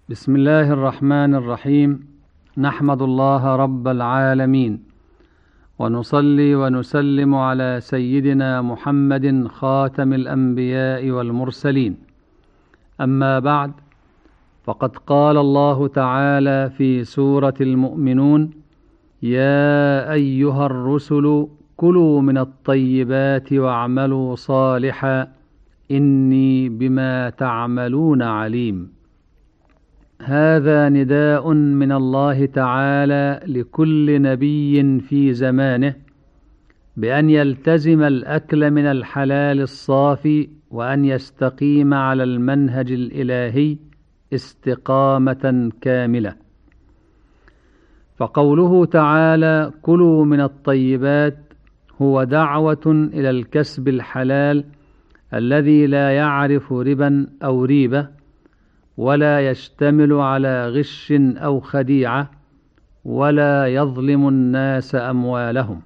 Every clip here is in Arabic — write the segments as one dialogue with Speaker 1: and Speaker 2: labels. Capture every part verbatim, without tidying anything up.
Speaker 1: بسم الله الرحمن الرحيم. نحمد الله رب العالمين، ونصلي ونسلم على سيدنا محمد خاتم الأنبياء والمرسلين. أما بعد، فقد قال الله تعالى في سورة المؤمنون: يا أيها الرسل كلوا من الطيبات واعملوا صالحا إني بما تعملون عليم. هذا نداء من الله تعالى لكل نبي في زمانه بأن يلتزم الأكل من الحلال الصافي، وأن يستقيم على المنهج الإلهي استقامة كاملة. فقوله تعالى كلوا من الطيبات هو دعوة إلى الكسب الحلال الذي لا يعرف ربا أو ريبة، ولا يشتمل على غش أو خديعة، ولا يظلم الناس أموالهم.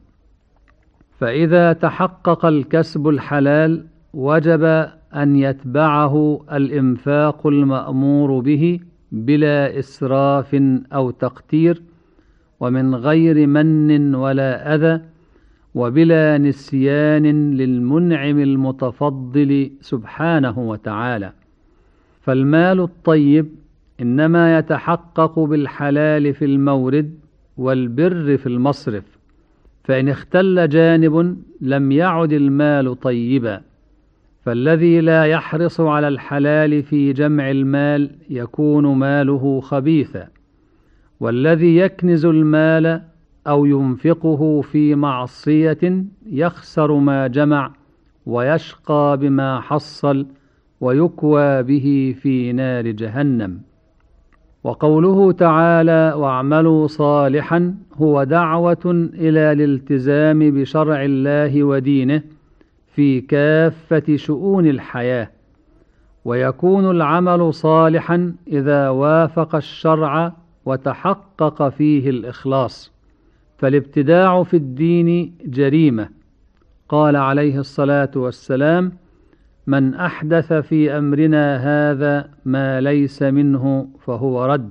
Speaker 1: فإذا تحقق الكسب الحلال وجب أن يتبعه الإنفاق المأمور به بلا إسراف أو تقتير، ومن غير من ولا أذى، وبلا نسيان للمنعم المتفضل سبحانه وتعالى. فالمال الطيب إنما يتحقق بالحلال في المورد والبر في المصرف، فإن اختل جانب لم يعد المال طيبا. فالذي لا يحرص على الحلال في جمع المال يكون ماله خبيثا، والذي يكنز المال أو ينفقه في معصية يخسر ما جمع ويشقى بما حصل ويكوى به في نار جهنم. وقوله تعالى واعملوا صالحا هو دعوة إلى الالتزام بشرع الله ودينه في كافة شؤون الحياة، ويكون العمل صالحا إذا وافق الشرع وتحقق فيه الإخلاص. فالابتداع في الدين جريمة. قال عليه الصلاة والسلام: من أحدث في أمرنا هذا ما ليس منه فهو رد.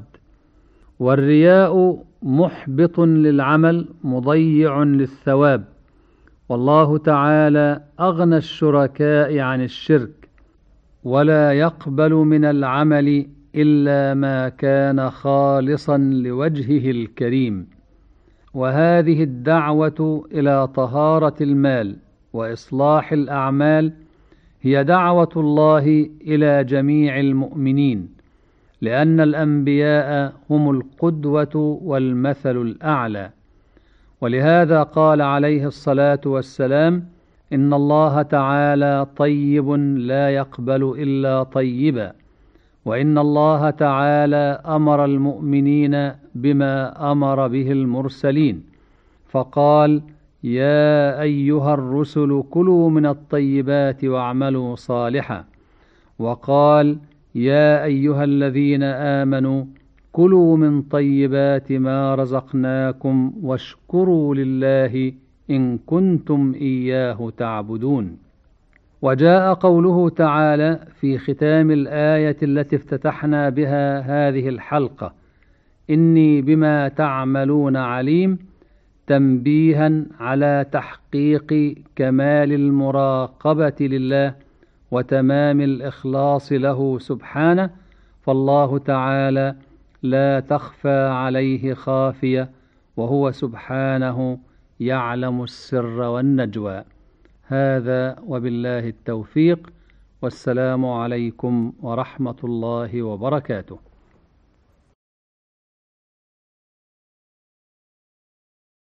Speaker 1: والرياء محبط للعمل مضيع للثواب، والله تعالى أغنى الشركاء عن الشرك، ولا يقبل من العمل إلا ما كان خالصا لوجهه الكريم. وهذه الدعوة إلى طهارة المال وإصلاح الأعمال هي دعوة الله إلى جميع المؤمنين، لأن الأنبياء هم القدوة والمثل الأعلى. ولهذا قال عليه الصلاة والسلام: إن الله تعالى طيب لا يقبل إلا طيبا. وإن الله تعالى أمر المؤمنين بما أمر به المرسلين، فقال: يا أيها الرسل كلوا من الطيبات واعملوا صالحا. وقال: يا أيها الذين آمنوا كلوا من طيبات ما رزقناكم واشكروا لله إن كنتم إياه تعبدون. وجاء قوله تعالى في ختام الآية التي افتتحنا بها هذه الحلقة: إني بما تعملون عليم، تنبيها على تحقيق كمال المراقبة لله وتمام الإخلاص له سبحانه. فالله تعالى لا تخفى عليه خافية، وهو سبحانه يعلم السر والنجوى. هذا وبالله التوفيق، والسلام عليكم ورحمة الله وبركاته.